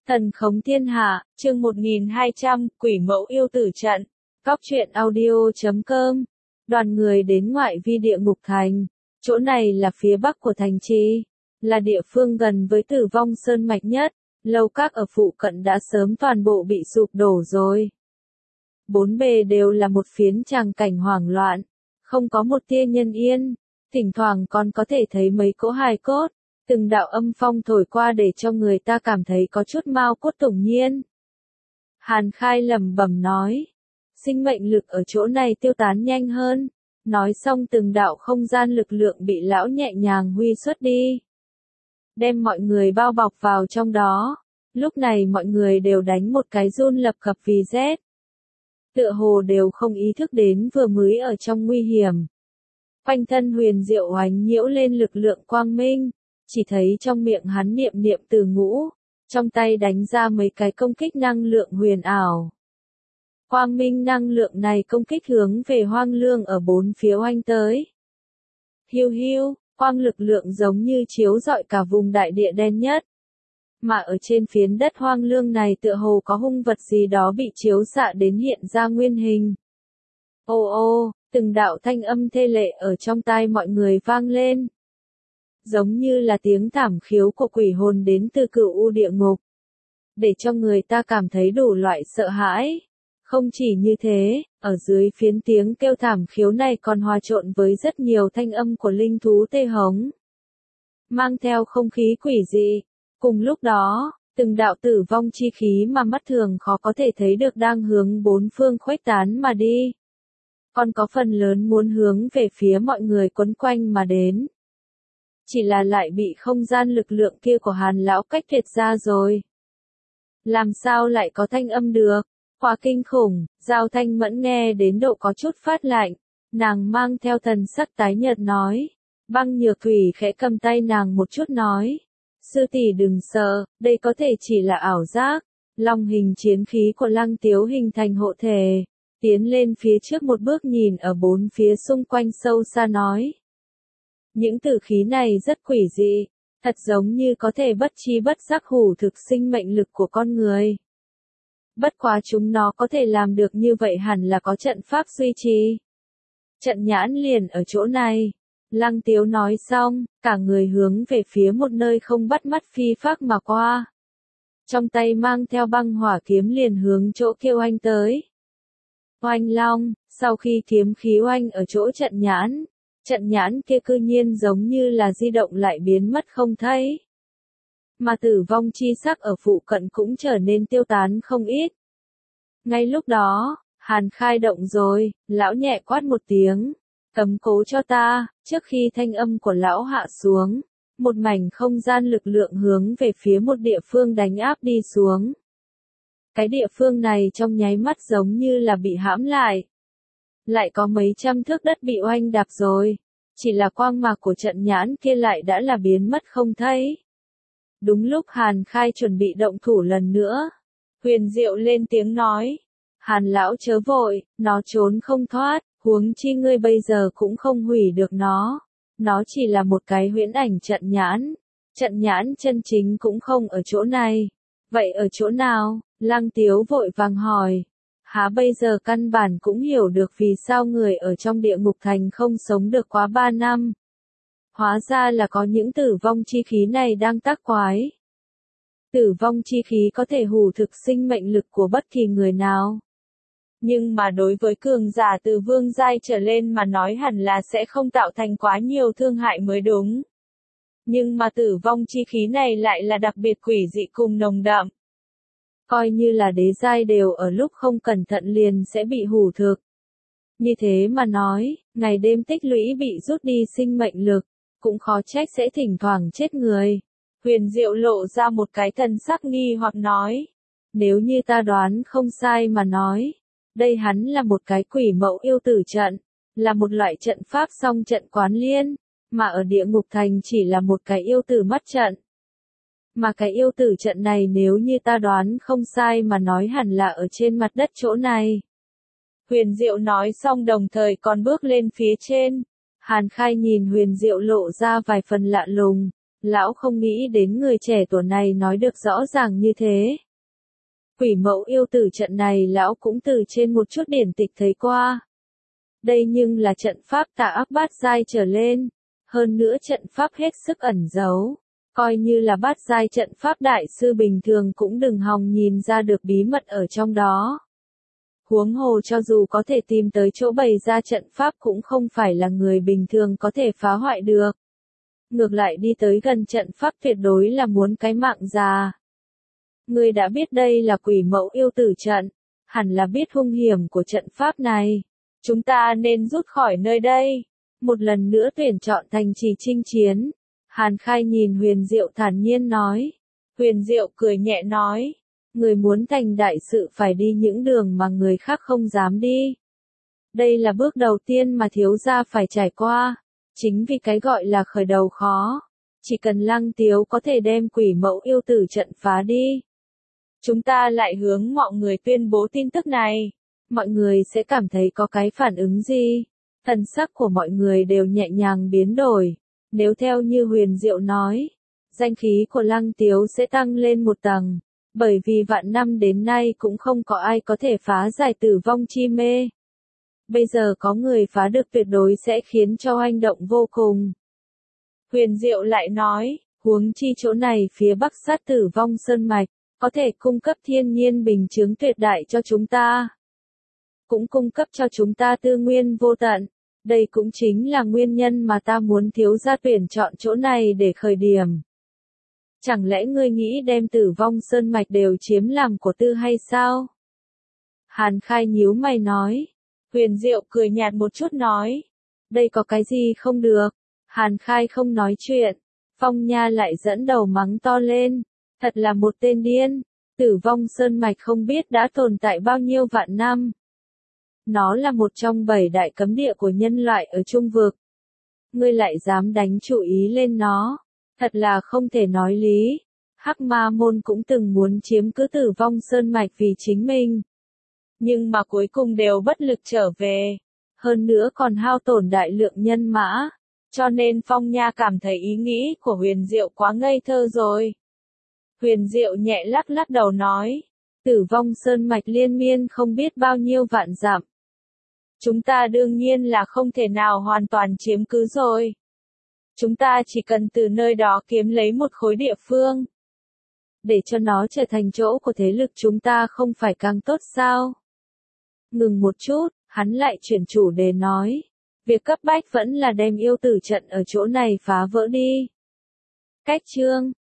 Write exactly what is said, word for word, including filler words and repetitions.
Thần khống thiên hạ, chương một nghìn hai trăm, quỷ mẫu yêu tử trận. Góc truyện audio chấm com. Đoàn người đến ngoại vi địa ngục thành. Chỗ này là phía bắc của thành trì, là địa phương gần với Tử Vong Sơn mạch nhất. Lâu các ở phụ cận đã sớm toàn bộ bị sụp đổ rồi. Bốn bề đều là một phiến tràng cảnh hoảng loạn, không có một tia nhân yên, thỉnh thoảng còn có thể thấy mấy cỗ hài cốt. Từng đạo âm phong thổi qua để cho người ta cảm thấy có chút mao cốt tủng nhiên. Hàn Khai lẩm bẩm nói, sinh mệnh lực ở chỗ này tiêu tán nhanh hơn. Nói xong từng đạo không gian lực lượng bị lão nhẹ nhàng huy xuất đi, đem mọi người bao bọc vào trong đó. Lúc này mọi người đều đánh một cái run lập cập vì rét. Tựa hồ đều không ý thức đến vừa mới ở trong nguy hiểm. Quanh thân Huyền Diệu oánh nhiễu lên lực lượng quang minh. Chỉ thấy trong miệng hắn niệm niệm từ ngũ, trong tay đánh ra mấy cái công kích năng lượng huyền ảo. Quang minh năng lượng này công kích hướng về hoang lương ở bốn phía oanh tới. Hiu hiu, quang lực lượng giống như chiếu rọi cả vùng đại địa đen nhất. Mà ở trên phiến đất hoang lương này tựa hồ có hung vật gì đó bị chiếu xạ đến hiện ra nguyên hình. Ô ô, từng đạo thanh âm thê lệ ở trong tai mọi người vang lên. Giống như là tiếng thảm khiếu của quỷ hồn đến từ cửu u địa ngục. Để cho người ta cảm thấy đủ loại sợ hãi. Không chỉ như thế, ở dưới phiến tiếng kêu thảm khiếu này còn hòa trộn với rất nhiều thanh âm của linh thú tê hống. Mang theo không khí quỷ dị. Cùng lúc đó, từng đạo tử vong chi khí mà mắt thường khó có thể thấy được đang hướng bốn phương khuếch tán mà đi. Còn có phần lớn muốn hướng về phía mọi người quấn quanh mà đến. Chỉ là lại bị không gian lực lượng kia của Hàn lão cách tuyệt ra rồi. Làm sao lại có thanh âm được? Quá kinh khủng, Giao Thanh Mẫn nghe đến độ có chút phát lạnh. Nàng mang theo thần sắc tái nhợt nói. Băng Nhược Thủy khẽ cầm tay nàng một chút nói. Sư tỷ đừng sợ, đây có thể chỉ là ảo giác. Long hình chiến khí của Lăng Tiếu hình thành hộ thể. Tiến lên phía trước một bước nhìn ở bốn phía xung quanh sâu xa nói. Những tử khí này rất quỷ dị, thật giống như có thể bất chi bất giác hủ thực sinh mệnh lực của con người. Bất quá chúng nó có thể làm được như vậy hẳn là có trận pháp duy trì. Trận nhãn liền ở chỗ này. Lăng Tiếu nói xong, cả người hướng về phía một nơi không bắt mắt phi phác mà qua. Trong tay mang theo băng hỏa kiếm liền hướng chỗ kêu oanh tới. Oanh long, sau khi kiếm khí oanh ở chỗ trận nhãn. Trận nhãn kia cư nhiên giống như là di động lại biến mất không thấy. Mà tử vong chi sắc ở phụ cận cũng trở nên tiêu tán không ít. Ngay lúc đó, Hàn Khai động rồi, lão nhẹ quát một tiếng. Cấm cố cho ta, trước khi thanh âm của lão hạ xuống. Một mảnh không gian lực lượng hướng về phía một địa phương đánh áp đi xuống. Cái địa phương này trong nháy mắt giống như là bị hãm lại. Lại có mấy trăm thước đất bị oanh đạp rồi. Chỉ là quang mạc của trận nhãn kia lại đã là biến mất không thấy. Đúng lúc Hàn Khai chuẩn bị động thủ lần nữa. Huyền Diệu lên tiếng nói. Hàn lão chớ vội, nó trốn không thoát, huống chi ngươi bây giờ cũng không hủy được nó. Nó chỉ là một cái huyễn ảnh trận nhãn. Trận nhãn chân chính cũng không ở chỗ này. Vậy ở chỗ nào? Lăng Tiếu vội vàng hỏi. Há bây giờ căn bản cũng hiểu được vì sao người ở trong địa ngục thành không sống được quá ba năm. Hóa ra là có những tử vong chi khí này đang tác quái. Tử vong chi khí có thể hủ thực sinh mệnh lực của bất kỳ người nào. Nhưng mà đối với cường giả từ vương giai trở lên mà nói hẳn là sẽ không tạo thành quá nhiều thương hại mới đúng. Nhưng mà tử vong chi khí này lại là đặc biệt quỷ dị cùng nồng đậm. Coi như là đế giai đều ở lúc không cẩn thận liền sẽ bị hủ thực. Như thế mà nói, ngày đêm tích lũy bị rút đi sinh mệnh lực, cũng khó trách sẽ thỉnh thoảng chết người. Huyền Diệu lộ ra một cái thần sắc nghi hoặc nói. Nếu như ta đoán không sai mà nói, đây hắn là một cái quỷ mẫu yêu tử trận, là một loại trận pháp song trận quán liên, mà ở địa ngục thành chỉ là một cái yêu tử mắt trận. Mà cái yêu tử trận này nếu như ta đoán không sai mà nói hẳn là ở trên mặt đất chỗ này. Huyền Diệu nói xong đồng thời còn bước lên phía trên. Hàn Khai nhìn Huyền Diệu lộ ra vài phần lạ lùng, Lão không nghĩ đến người trẻ tuổi này nói được rõ ràng như thế. Quỷ mẫu yêu tử trận này lão cũng từ trên một chút điển tịch thấy qua. Đây nhưng là trận pháp tà ác bát giai trở lên. Hơn nữa trận pháp hết sức ẩn giấu. Coi như là bát giai trận pháp đại sư bình thường cũng đừng hòng nhìn ra được bí mật ở trong đó. Huống hồ cho dù có thể tìm tới chỗ bày ra trận pháp cũng không phải là người bình thường có thể phá hoại được. Ngược lại đi tới gần trận pháp tuyệt đối là muốn cái mạng già. Ngươi đã biết đây là quỷ mẫu yêu tử trận, hẳn là biết hung hiểm của trận pháp này. Chúng ta nên rút khỏi nơi đây. Một lần nữa tuyển chọn thành trì chinh chiến. Hàn Khai nhìn Huyền Diệu thản nhiên nói. Huyền Diệu cười nhẹ nói. Người muốn thành đại sự phải đi những đường mà người khác không dám đi. Đây là bước đầu tiên mà thiếu gia phải trải qua. Chính vì cái gọi là khởi đầu khó. Chỉ cần Lăng Tiếu có thể đem quỷ mẫu yêu tử trận phá đi. Chúng ta lại hướng mọi người tuyên bố tin tức này. Mọi người sẽ cảm thấy có cái phản ứng gì? Thần sắc của mọi người đều nhẹ nhàng biến đổi. Nếu theo như Huyền Diệu nói, danh khí của Lăng Tiếu sẽ tăng lên một tầng. Bởi vì vạn năm đến nay cũng không có ai có thể phá giải tử vong chi mê. Bây giờ có người phá được tuyệt đối sẽ khiến cho hoành động vô cùng. Huyền Diệu lại nói, huống chi chỗ này phía bắc sát tử vong sơn mạch, có thể cung cấp thiên nhiên bình chứng tuyệt đại cho chúng ta. Cũng cung cấp cho chúng ta tư nguyên vô tận. Đây cũng chính là nguyên nhân mà ta muốn thiếu gia tuyển chọn chỗ này để khởi điểm. Chẳng lẽ ngươi nghĩ đem tử vong sơn mạch đều chiếm làm của tư hay sao? Hàn Khai nhíu mày nói. Huyền Diệu cười nhạt một chút nói. Đây có cái gì không được? Hàn Khai không nói chuyện. Phong Nha lại dẫn đầu mắng to lên. Thật là một tên điên. Tử vong sơn mạch không biết đã tồn tại bao nhiêu vạn năm. Nó là một trong bảy đại cấm địa của nhân loại ở Trung Vực. Ngươi lại dám đánh chủ ý lên nó. Thật là không thể nói lý. Hắc Ma Môn cũng từng muốn chiếm cứ tử vong sơn mạch vì chính mình. Nhưng mà cuối cùng đều bất lực trở về. Hơn nữa còn hao tổn đại lượng nhân mã. Cho nên Phong Nha cảm thấy ý nghĩ của Huyền Diệu quá ngây thơ rồi. Huyền Diệu nhẹ lắc lắc đầu nói. Tử vong sơn mạch liên miên không biết bao nhiêu vạn dặm. Chúng ta đương nhiên là không thể nào hoàn toàn chiếm cứ rồi. Chúng ta chỉ cần từ nơi đó kiếm lấy một khối địa phương. Để cho nó trở thành chỗ của thế lực chúng ta không phải càng tốt sao? Ngừng một chút, hắn lại chuyển chủ đề nói. Việc cấp bách vẫn là đem yêu tử trận ở chỗ này phá vỡ đi. Cách chương